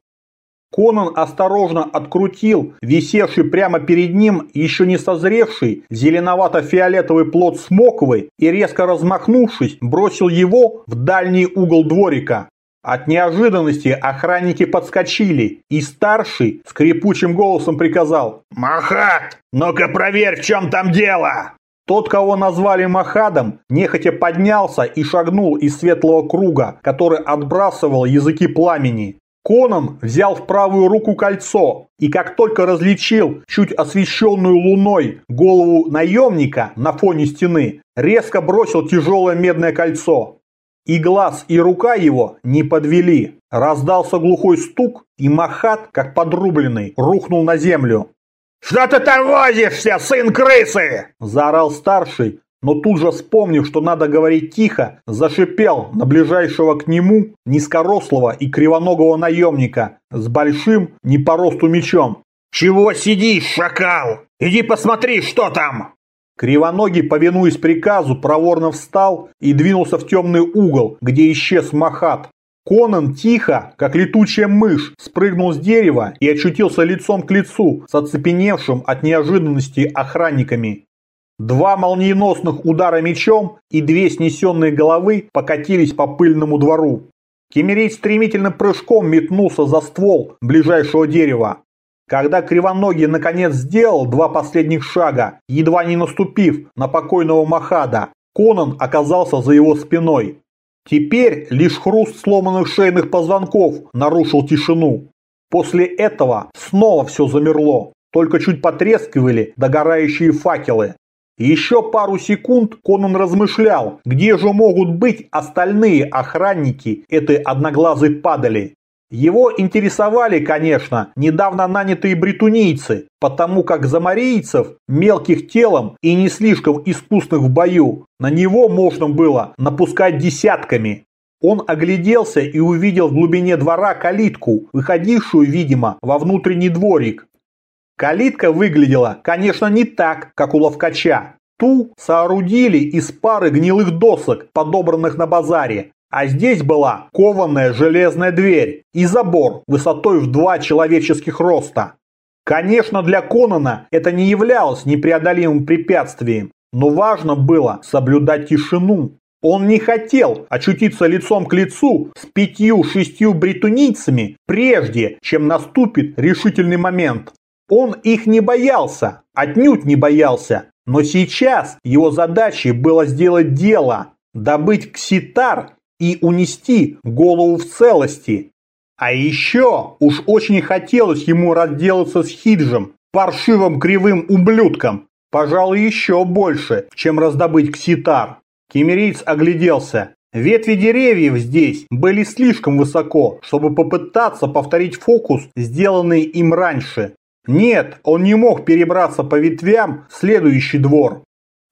Конан осторожно открутил висевший прямо перед ним еще не созревший зеленовато-фиолетовый плод смоквы и, резко размахнувшись, бросил его в дальний угол дворика. От неожиданности охранники подскочили, и старший скрипучим голосом приказал: «Махат, ну-ка проверь, в чем там дело!» Тот, кого назвали Махадом, нехотя поднялся и шагнул из светлого круга, который отбрасывал языки пламени. Конан взял в правую руку кольцо, и как только различил чуть освещенную луной голову наемника на фоне стены, резко бросил тяжелое медное кольцо. И глаз, и рука его не подвели. Раздался глухой стук, и Махат, как подрубленный, рухнул на землю. «Что ты там возишься, сын крысы?» – заорал старший, но тут же, вспомнив, что надо говорить тихо, зашипел на ближайшего к нему низкорослого и кривоногого наемника с большим не по росту мечом. «Чего сидишь, шакал? Иди посмотри, что там!» Кривоногий, повинуясь приказу, проворно встал и двинулся в темный угол, где исчез Махат. Конан тихо, как летучая мышь, спрыгнул с дерева и очутился лицом к лицу с оцепеневшим от неожиданности охранниками. Два молниеносных удара мечом и две снесенные головы покатились по пыльному двору. Киммерийц стремительным прыжком метнулся за ствол ближайшего дерева. Когда Кривоногий наконец сделал два последних шага, едва не наступив на покойного Махада, Конан оказался за его спиной. Теперь лишь хруст сломанных шейных позвонков нарушил тишину. После этого снова все замерло, только чуть потрескивали догорающие факелы. Еще пару секунд Конан размышлял, где же могут быть остальные охранники этой одноглазой падали. Его интересовали, конечно, недавно нанятые бретунийцы, потому как замарийцев, мелких телом и не слишком искусных в бою, на него можно было напускать десятками. Он огляделся и увидел в глубине двора калитку, выходившую, видимо, во внутренний дворик. Калитка выглядела, конечно, не так, как у ловкача. Ту соорудили из пары гнилых досок, подобранных на базаре. А здесь была кованая железная дверь и забор высотой в 2 человеческих роста. Конечно, для Конана это не являлось непреодолимым препятствием, но важно было соблюдать тишину. Он не хотел очутиться лицом к лицу с 5-6 бретунийцами, прежде чем наступит решительный момент. Он их не боялся, отнюдь не боялся, но сейчас его задачей было сделать дело, добыть кситар и унести голову в целости. А еще уж очень хотелось ему разделаться с Хиджем, паршивым кривым ублюдком, пожалуй, еще больше, чем раздобыть кситар. Киммерийц огляделся. Ветви деревьев здесь были слишком высоко, чтобы попытаться повторить фокус, сделанный им раньше. Нет, он не мог перебраться по ветвям в следующий двор.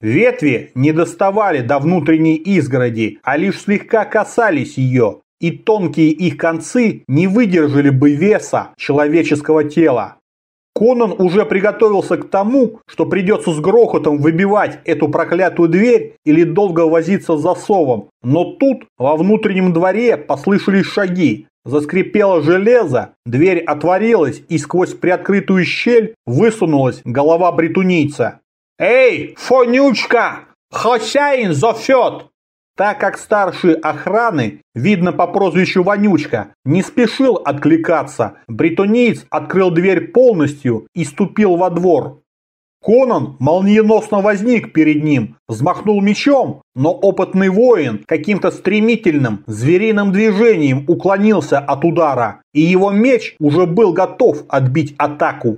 Ветви не доставали до внутренней изгороди, а лишь слегка касались ее, и тонкие их концы не выдержали бы веса человеческого тела. Конан уже приготовился к тому, что придется с грохотом выбивать эту проклятую дверь или долго возиться с засовом, но тут во внутреннем дворе послышались шаги. Заскрипело железо, дверь отворилась, и сквозь приоткрытую щель высунулась голова бретунийца. «Эй, фонючка! Хозяин зовет!» Так как старший охраны, видно по прозвищу Вонючка, не спешил откликаться, бретунеец открыл дверь полностью и ступил во двор. Конан молниеносно возник перед ним, взмахнул мечом, но опытный воин каким-то стремительным звериным движением уклонился от удара, и его меч уже был готов отбить атаку.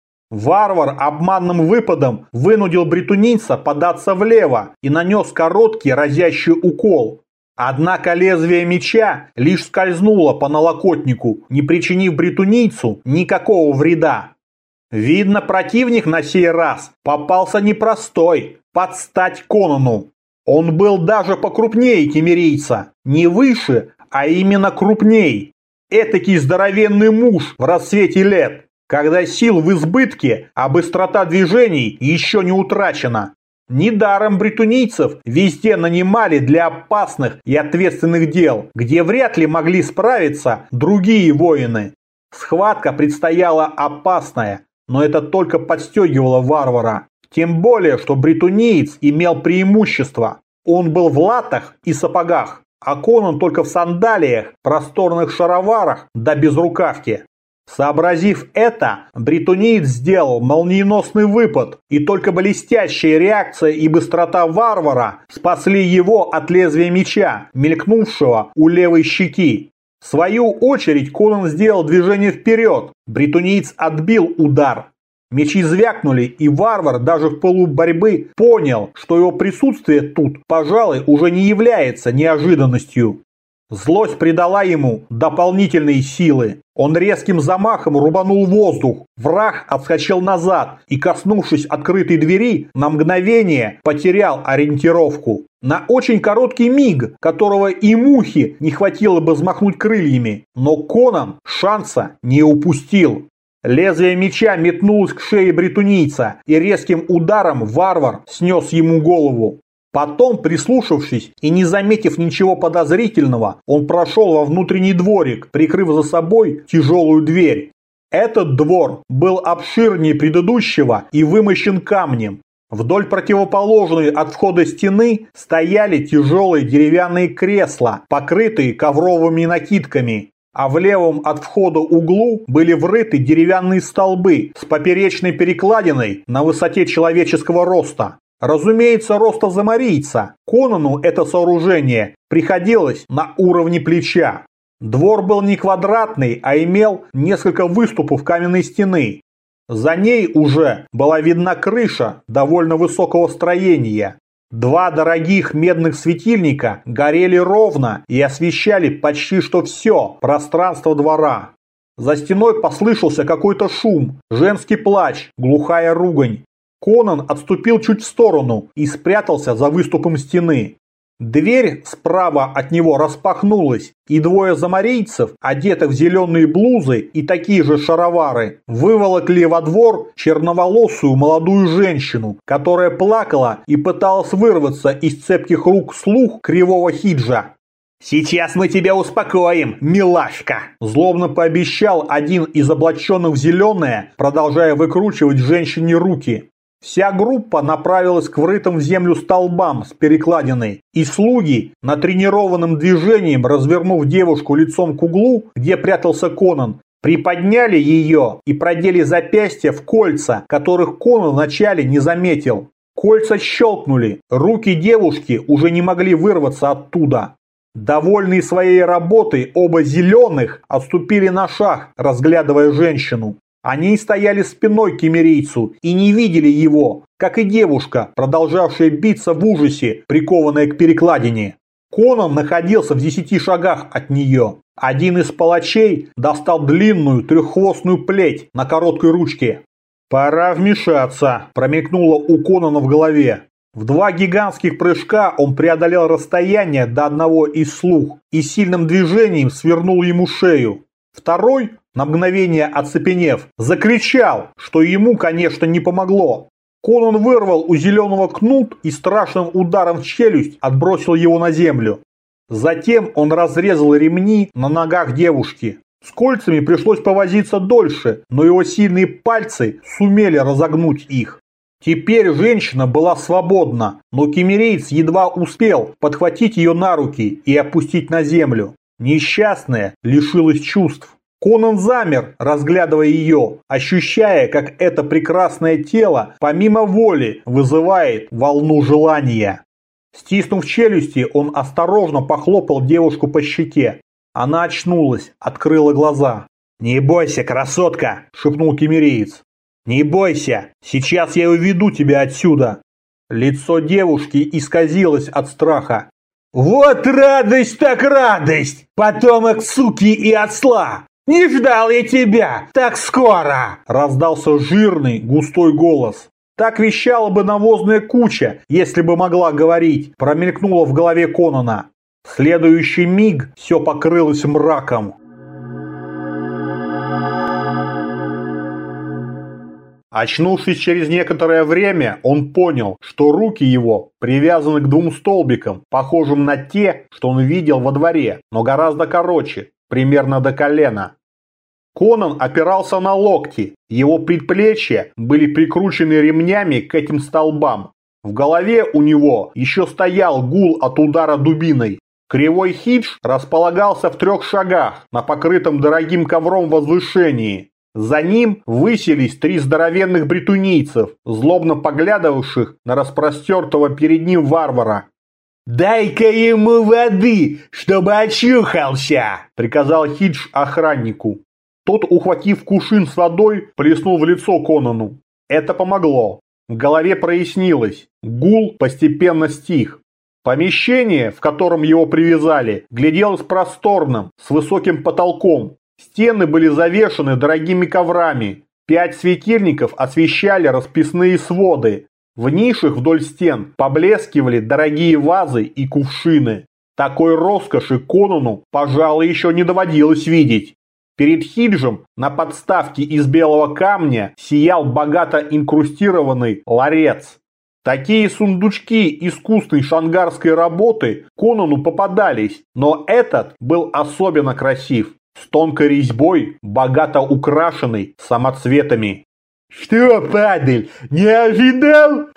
Варвар обманным выпадом вынудил бретунийца податься влево и нанес короткий разящий укол. Однако лезвие меча лишь скользнуло по налокотнику, не причинив бретунийцу никакого вреда. Видно, противник на сей раз попался непростой, под стать Конану. Он был даже покрупнее киммерийца, не выше, а именно крупней. Этакий здоровенный муж в расцвете лет, когда сил в избытке, а быстрота движений еще не утрачена. Недаром бретунийцев везде нанимали для опасных и ответственных дел, где вряд ли могли справиться другие воины. Схватка предстояла опасная, но это только подстегивало варвара. Тем более, что бретуниец имел преимущество. Он был в латах и сапогах, а Конан только в сандалиях, просторных шароварах да безрукавке. Сообразив это, бретуниец сделал молниеносный выпад, и только блестящая реакция и быстрота варвара спасли его от лезвия меча, мелькнувшего у левой щеки. В свою очередь Конан сделал движение вперед, бретуниец отбил удар. Мечи звякнули, и варвар даже в пылу борьбы понял, что его присутствие тут, пожалуй, уже не является неожиданностью. Злость придала ему дополнительные силы. Он резким замахом рубанул воздух. Враг отскочил назад и, коснувшись открытой двери, на мгновение потерял ориентировку. На очень короткий миг, которого и мухи не хватило бы взмахнуть крыльями, но Конан шанса не упустил. Лезвие меча метнулось к шее бретунийца, и резким ударом варвар снес ему голову. Потом, прислушавшись и не заметив ничего подозрительного, он прошел во внутренний дворик, прикрыв за собой тяжелую дверь. Этот двор был обширнее предыдущего и вымощен камнем. Вдоль противоположной от входа стены стояли тяжелые деревянные кресла, покрытые ковровыми накидками. А в левом от входа углу были врыты деревянные столбы с поперечной перекладиной на высоте человеческого роста. Разумеется, роста замарийца. Конану это сооружение приходилось на уровне плеча. Двор был не квадратный, а имел несколько выступов каменной стены. За ней уже была видна крыша довольно высокого строения. Два дорогих медных светильника горели ровно и освещали почти что все пространство двора. За стеной послышался какой-то шум, женский плач, глухая ругань. Конан отступил чуть в сторону и спрятался за выступом стены. Дверь справа от него распахнулась, и двое замарийцев, одетых в зеленые блузы и такие же шаровары, выволокли во двор черноволосую молодую женщину, которая плакала и пыталась вырваться из цепких рук слуг кривого хиджа. «Сейчас мы тебя успокоим, милашка!» Злобно пообещал один из облаченных в зеленое, продолжая выкручивать женщине руки. Вся группа направилась к врытым в землю столбам с перекладиной, и слуги, натренированным движением развернув девушку лицом к углу, где прятался Конан, приподняли ее и продели запястья в кольца, которых Конан вначале не заметил. Кольца щелкнули, руки девушки уже не могли вырваться оттуда. Довольные своей работой, оба зеленых отступили на шаг, разглядывая женщину. Они стояли спиной к киммерийцу и не видели его, как и девушка, продолжавшая биться в ужасе, прикованная к перекладине. Конан находился в 10 шагах от нее. Один из палачей достал длинную треххвостную плеть на короткой ручке. «Пора вмешаться», – промелькнуло у Конана в голове. В 2 гигантских прыжка он преодолел расстояние до одного из слуг и сильным движением свернул ему шею. Второй, на мгновение оцепенев, закричал, что ему, конечно, не помогло. Конан вырвал у зеленого кнут и страшным ударом в челюсть отбросил его на землю. Затем он разрезал ремни на ногах девушки. С кольцами пришлось повозиться дольше, но его сильные пальцы сумели разогнуть их. Теперь женщина была свободна, но киммерийц едва успел подхватить ее на руки и опустить на землю. Несчастная лишилась чувств. Конан замер, разглядывая ее, ощущая, как это прекрасное тело помимо воли вызывает волну желания. Стиснув челюсти, он осторожно похлопал девушку по щеке. Она очнулась, открыла глаза. «Не бойся, красотка!» – шепнул киммерийц. «Не бойся, сейчас я уведу тебя отсюда!» Лицо девушки исказилось от страха. «Вот радость так радость! Потомок суки и осла! «Не ждал я тебя так скоро!» – раздался жирный, густой голос. Так вещала бы навозная куча, если бы могла говорить, промелькнуло в голове Конана. В следующий миг все покрылось мраком. Очнувшись через некоторое время, он понял, что руки его привязаны к двум столбикам, похожим на те, что он видел во дворе, но гораздо короче, примерно до колена. Конан опирался на локти, его предплечья были прикручены ремнями к этим столбам. В голове у него еще стоял гул от удара дубиной. Кривой Хидж располагался в 3 шагах на покрытом дорогим ковром возвышении. За ним высились 3 здоровенных бретунийцев, злобно поглядывавших на распростертого перед ним варвара. «Дай-ка ему воды, чтобы очухался!» – приказал Хидж охраннику. Тот, ухватив кувшин с водой, плеснул в лицо Конану. Это помогло. В голове прояснилось. Гул постепенно стих. Помещение, в котором его привязали, гляделось просторным, с высоким потолком. Стены были завешаны дорогими коврами. 5 светильников освещали расписные своды. В нишах вдоль стен поблескивали дорогие вазы и кувшины. Такой роскоши Конану, пожалуй, еще не доводилось видеть. Перед Хиджем на подставке из белого камня сиял богато инкрустированный ларец. Такие сундучки искусной шангарской работы Конану попадались, но этот был особенно красив, с тонкой резьбой, богато украшенный самоцветами. «Что, падаль, не ожидал?»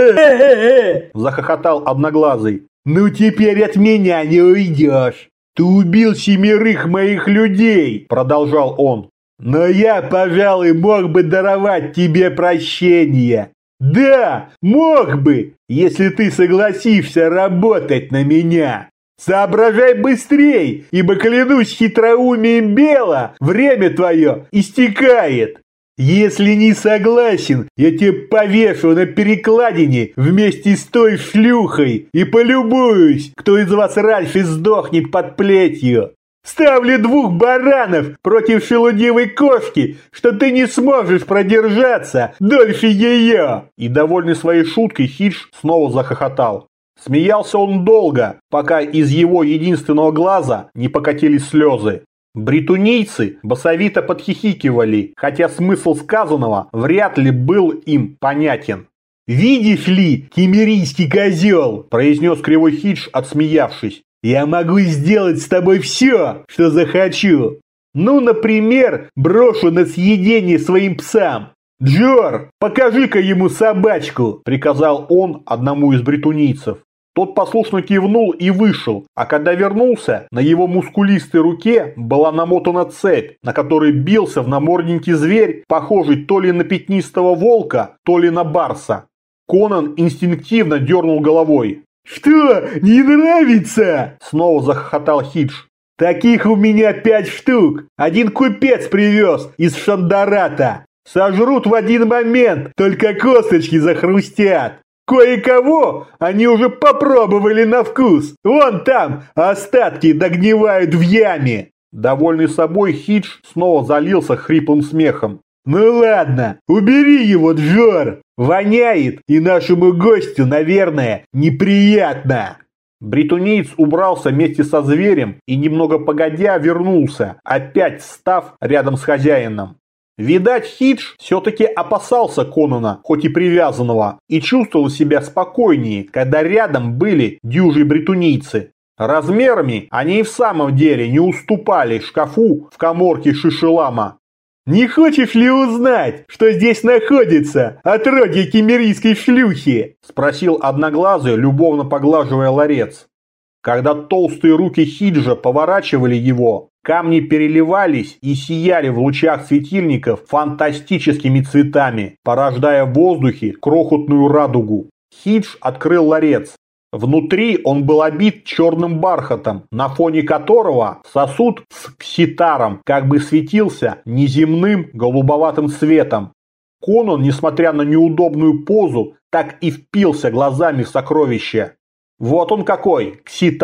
захохотал Одноглазый. «Ну теперь от меня не уйдешь. Ты убил 7 моих людей», продолжал он. «Но я, пожалуй, мог бы даровать тебе прощение. Да, мог бы, если ты согласишься работать на меня. Соображай быстрей, ибо, клянусь хитроумием Бела, время твое истекает. Если не согласен, я тебе повешу на перекладине вместе с той шлюхой и полюбуюсь, кто из вас раньше сдохнет под плетью. Ставлю 2 баранов против шелудивой кошки, что ты не сможешь продержаться дольше ее». И, довольный своей шуткой, Хидж снова захохотал. Смеялся он долго, пока из его единственного глаза не покатились слезы. Бретунийцы басовито подхихикивали, хотя смысл сказанного вряд ли был им понятен. «Видишь ли, кемерийский козел», – произнес Кривой Хидж, отсмеявшись, – «я могу сделать с тобой все, что захочу. Ну, например, брошу на съедение своим псам. Джор, покажи-ка ему собачку», – приказал он одному из бретунийцев. Тот послушно кивнул и вышел, а когда вернулся, на его мускулистой руке была намотана цепь, на которой бился в наморднике зверь, похожий то ли на пятнистого волка, то ли на барса. Конан инстинктивно дернул головой. «Что, не нравится?» – снова захохотал Хидж. «Таких у меня 5 штук. Один купец привез из Шандарата. Сожрут в один момент, только косточки захрустят. Кое-кого они уже попробовали на вкус. Вон там остатки догнивают в яме». Довольный собой, Хидж снова залился хриплым смехом. «Ну ладно, убери его, Джор. Воняет, и нашему гостю, наверное, неприятно». Бретунеец убрался вместе со зверем и немного погодя вернулся, опять встав рядом с хозяином. Видать, Хидж все-таки опасался Конана, хоть и привязанного, и чувствовал себя спокойнее, когда рядом были дюжи бретунийцы. Размерами они и в самом деле не уступали шкафу в каморке Шишелама. «Не хочешь ли узнать, что здесь находится отродье кемерийской шлюхи?» – спросил Одноглазый, любовно поглаживая ларец. Когда толстые руки Хиджа поворачивали его, камни переливались и сияли в лучах светильников фантастическими цветами, порождая в воздухе крохотную радугу. Хидж открыл ларец. Внутри он был обит черным бархатом, на фоне которого сосуд с кситаром как бы светился неземным голубоватым светом. Конан, несмотря на неудобную позу, так и впился глазами в сокровище. Вот он какой, кситар.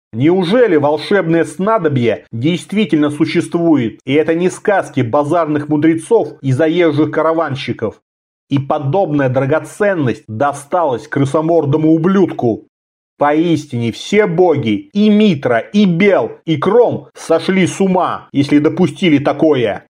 Неужели волшебное снадобье действительно существует, и это не сказки базарных мудрецов и заезжих караванщиков? И подобная драгоценность досталась крысомордому ублюдку. Поистине все боги, и Митра, и Бел, и Кром сошли с ума, если допустили такое.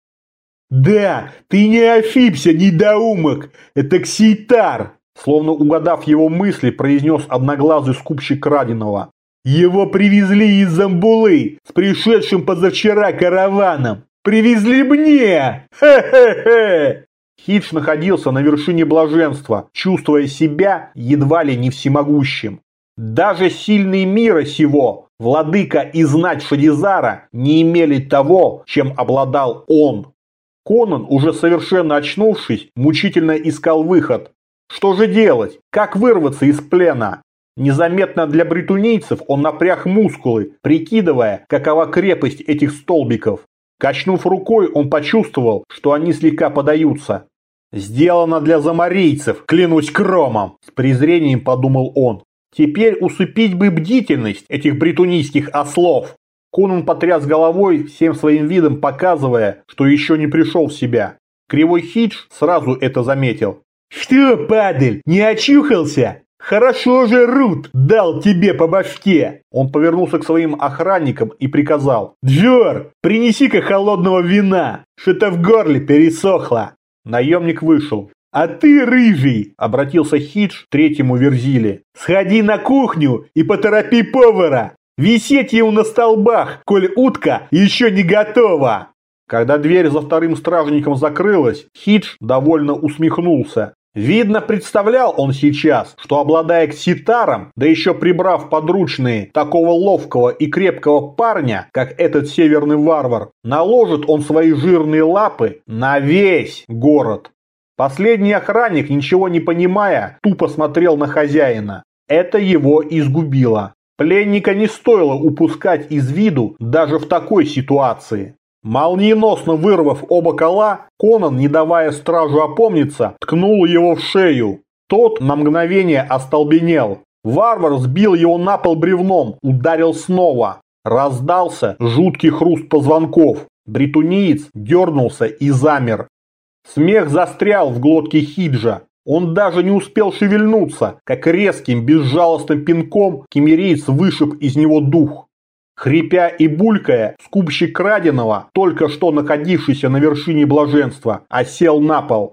«Да, ты не ошибся, недоумок, это Кситар!» Словно угадав его мысли, произнес одноглазый скупщик краденого. «Его привезли из Замбулы с пришедшим позавчера караваном. Привезли мне! Хе-хе-хе!» Хидж находился на вершине блаженства, чувствуя себя едва ли не всемогущим. Даже сильные мира сего, владыка и знать Шадизара, не имели того, чем обладал он. Конан, уже совершенно очнувшись, мучительно искал выход. Что же делать? Как вырваться из плена? Незаметно для бретунийцев он напряг мускулы, прикидывая, какова крепость этих столбиков. Качнув рукой, он почувствовал, что они слегка подаются. «Сделано для заморейцев, клянусь Кромом!» – с презрением подумал он. «Теперь усыпить бы бдительность этих бретунийских ослов!» Конан потряс головой, всем своим видом показывая, что еще не пришел в себя. Кривой Хидж сразу это заметил. «Что, падаль, не очухался? Хорошо же Рут дал тебе по башке!» Он повернулся к своим охранникам и приказал. «Джор, принеси-ка холодного вина, что-то в горле пересохло!» Наемник вышел. «А ты, рыжий!» – обратился Хидж к третьему Верзиле. «Сходи на кухню и поторопи повара! Висеть ему на столбах, коль утка еще не готова!» Когда дверь за вторым стражником закрылась, Хидж довольно усмехнулся. Видно, представлял он сейчас, что, обладая кситаром, да еще прибрав подручные такого ловкого и крепкого парня, как этот северный варвар, наложит он свои жирные лапы на весь город. Последний охранник, ничего не понимая, тупо смотрел на хозяина. Это его изгубило. Пленника не стоило упускать из виду даже в такой ситуации. Молниеносно вырвав оба кола, Конан, не давая стражу опомниться, ткнул его в шею. Тот на мгновение остолбенел. Варвар сбил его на пол бревном, ударил снова. Раздался жуткий хруст позвонков. Бретуниец дернулся и замер. Смех застрял в глотке Хиджа. Он даже не успел шевельнуться, как резким, безжалостным пинком киммериец вышиб из него дух. Хрипя и булькая, скупщик краденого, только что находившийся на вершине блаженства, осел на пол.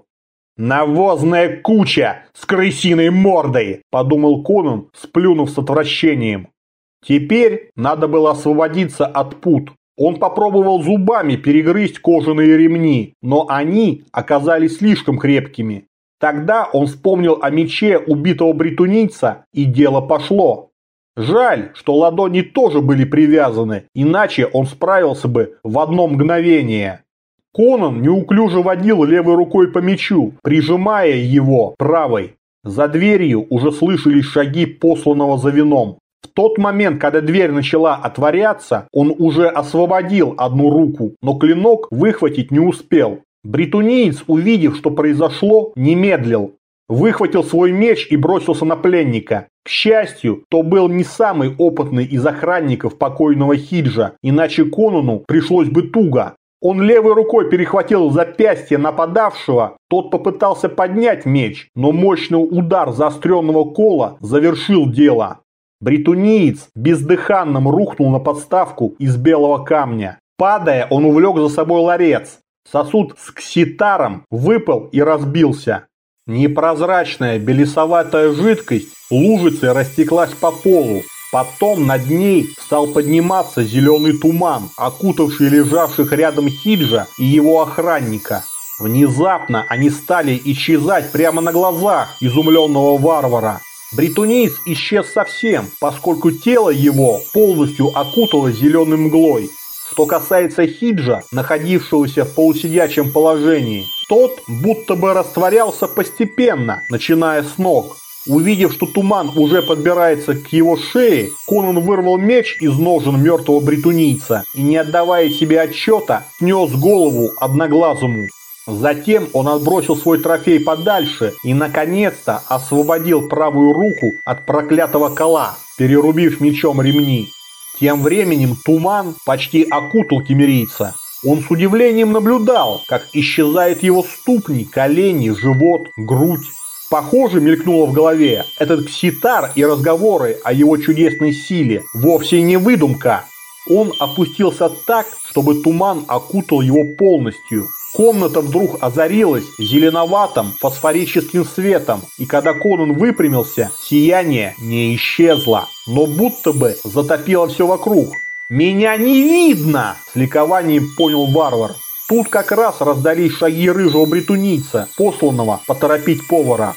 «Навозная куча с крысиной мордой!» – подумал Конан, сплюнув с отвращением. Теперь надо было освободиться от пут. Он попробовал зубами перегрызть кожаные ремни, но они оказались слишком крепкими. Тогда он вспомнил о мече убитого бретунийца, и дело пошло. Жаль, что ладони тоже были привязаны, иначе он справился бы в одно мгновение. Конан неуклюже водил левой рукой по мечу, прижимая его правой. За дверью уже слышались шаги посланного за вином. В тот момент, когда дверь начала отворяться, он уже освободил одну руку, но клинок выхватить не успел. Бретуниец, увидев, что произошло, не медлил. Выхватил свой меч и бросился на пленника. К счастью, то был не самый опытный из охранников покойного Хиджа, иначе Конану пришлось бы туго. Он левой рукой перехватил запястье нападавшего, тот попытался поднять меч, но мощный удар заостренного кола завершил дело. Бретуниец бездыханным рухнул на подставку из белого камня. Падая, он увлек за собой ларец. Сосуд с кситаром выпал и разбился. Непрозрачная белесоватая жидкость лужицей растеклась по полу. Потом над ней стал подниматься зеленый туман, окутавший лежавших рядом Хиджа и его охранника. Внезапно они стали исчезать прямо на глазах изумленного варвара. Бретуниец исчез совсем, поскольку тело его полностью окутало зеленой мглой. Что касается Хиджа, находившегося в полусидячем положении, тот будто бы растворялся постепенно, начиная с ног. Увидев, что туман уже подбирается к его шее, Конан вырвал меч из ножен мертвого бретунийца и, не отдавая себе отчета, снес голову одноглазому. Затем он отбросил свой трофей подальше и, наконец-то, освободил правую руку от проклятого кола, перерубив мечом ремни. Тем временем туман почти окутал кемерийца. Он с удивлением наблюдал, как исчезают его ступни, колени, живот, грудь. Похоже, мелькнуло в голове, этот кситар и разговоры о его чудесной силе вовсе не выдумка. Он опустился так, чтобы туман окутал его полностью. Комната вдруг озарилась зеленоватым фосфорическим светом, и когда Конан выпрямился, сияние не исчезло, но будто бы затопило все вокруг. «Меня не видно!» – с ликованием понял варвар. Тут как раз раздались шаги рыжего бретунийца, посланного поторопить повара.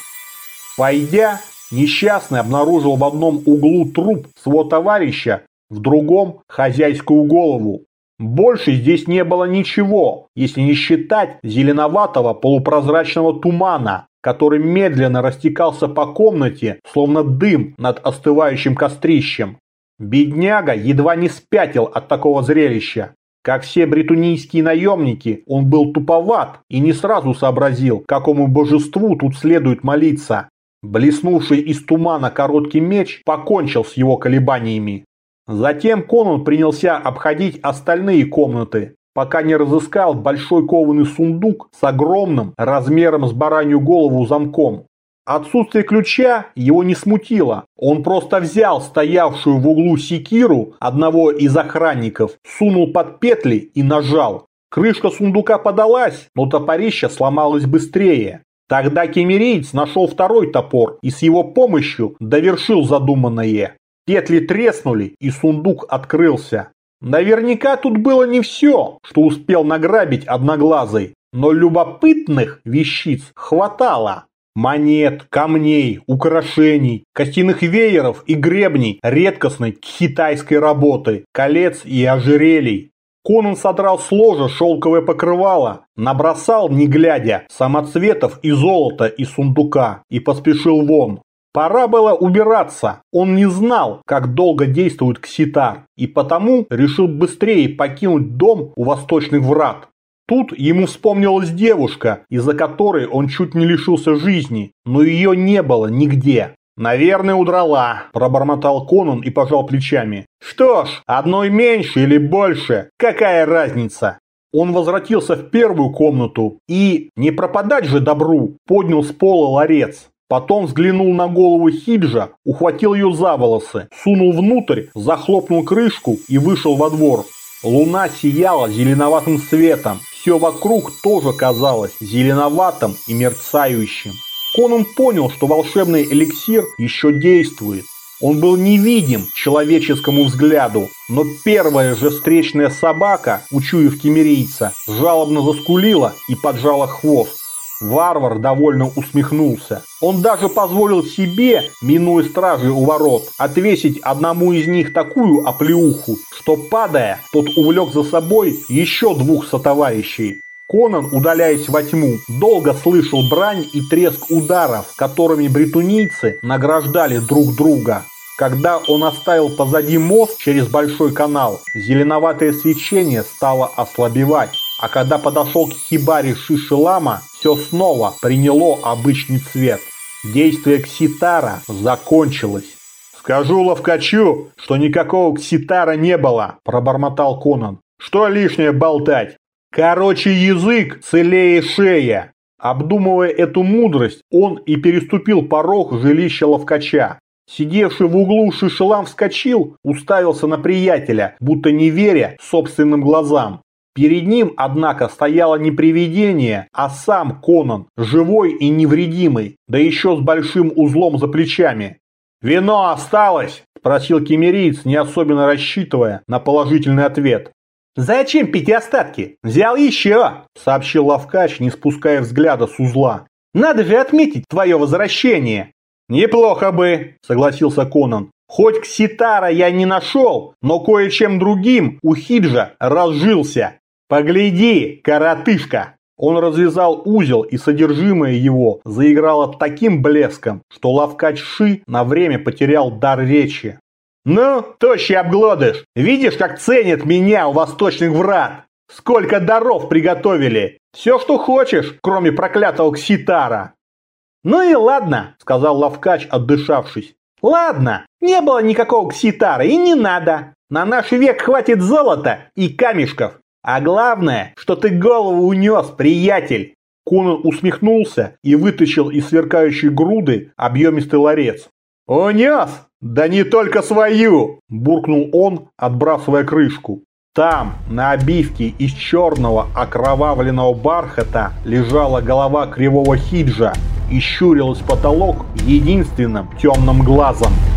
Войдя, несчастный обнаружил в одном углу труп своего товарища, в другом – хозяйскую голову. Больше здесь не было ничего, если не считать зеленоватого полупрозрачного тумана, который медленно растекался по комнате, словно дым над остывающим кострищем. Бедняга едва не спятил от такого зрелища. Как все бретунийские наемники, он был туповат и не сразу сообразил, какому божеству тут следует молиться. Блеснувший из тумана короткий меч покончил с его колебаниями. Затем Конан принялся обходить остальные комнаты, пока не разыскал большой кованый сундук с огромным, размером с баранью голову замком. Отсутствие ключа его не смутило. Он просто взял стоявшую в углу секиру одного из охранников, сунул под петли и нажал. Крышка сундука подалась, но топорище сломалось быстрее. Тогда кемериец нашел второй топор и с его помощью довершил задуманное. Петли треснули, и сундук открылся. Наверняка тут было не все, что успел награбить Одноглазый, но любопытных вещиц хватало. Монет, камней, украшений, костяных вееров и гребней редкостной китайской работы, колец и ожерелий. Конан содрал с ложа шелковое покрывало, набросал, не глядя, самоцветов и золота из сундука и поспешил вон. Пора было убираться. Он не знал, как долго действует кситар, и потому решил быстрее покинуть дом у восточных врат. Тут ему вспомнилась девушка, из-за которой он чуть не лишился жизни, но ее не было нигде. «Наверное, удрала», – пробормотал Конан и пожал плечами. «Что ж, одной меньше или больше, какая разница?» Он возвратился в первую комнату и, не пропадать же добру, поднял с пола ларец. Потом взглянул на голову Хиджа, ухватил ее за волосы, сунул внутрь, захлопнул крышку и вышел во двор. Луна сияла зеленоватым светом. Все вокруг тоже казалось зеленоватым и мерцающим. Конан понял, что волшебный эликсир еще действует. Он был невидим человеческому взгляду, но первая же встречная собака, учуяв кемерийца, жалобно заскулила и поджала хвост. Варвар довольно усмехнулся. Он даже позволил себе, минуя стражей у ворот, отвесить одному из них такую оплеуху, что, падая, тот увлек за собой еще двух сотоварищей. Конан, удаляясь во тьму, долго слышал брань и треск ударов, которыми бретунийцы награждали друг друга. Когда он оставил позади мост через большой канал, зеленоватое свечение стало ослабевать. А когда подошел к хибаре Шиши-лама, все снова приняло обычный цвет. Действие кситара закончилось. «Скажу ловкачу, что никакого кситара не было», – пробормотал Конан. «Что лишнее болтать? Короче, язык целее шея». Обдумывая эту мудрость, он и переступил порог жилища ловкача. Сидевший в углу Шиши-лам вскочил, уставился на приятеля, будто не веря собственным глазам. Перед ним, однако, стояло не привидение, а сам Конан, живой и невредимый, да еще с большим узлом за плечами. «Вино осталось?» – спросил кемериец, не особенно рассчитывая на положительный ответ. «Зачем пить остатки? Взял еще!» – сообщил ловкач, не спуская взгляда с узла. «Надо же отметить твое возвращение!» «Неплохо бы», – согласился Конан. «Хоть кситара я не нашел, но кое-чем другим у Хиджа разжился. Погляди, коротышка!» Он развязал узел, и содержимое его заиграло таким блеском, что ловкач Ши на время потерял дар речи. «Ну, тощий обглодыш, видишь, как ценят меня у восточных врат? Сколько даров приготовили! Все, что хочешь, кроме проклятого кситара!» «Ну и ладно», — сказал ловкач, отдышавшись. «Ладно, не было никакого кситара и не надо. На наш век хватит золота и камешков. А главное, что ты голову унес, приятель!» Конан усмехнулся и вытащил из сверкающей груды объемистый ларец. «Унес? Да не только свою!» – буркнул он, отбрасывая крышку. Там, на обивке из черного окровавленного бархата, лежала голова кривого хиджа и щурилась в потолок единственным темным глазом.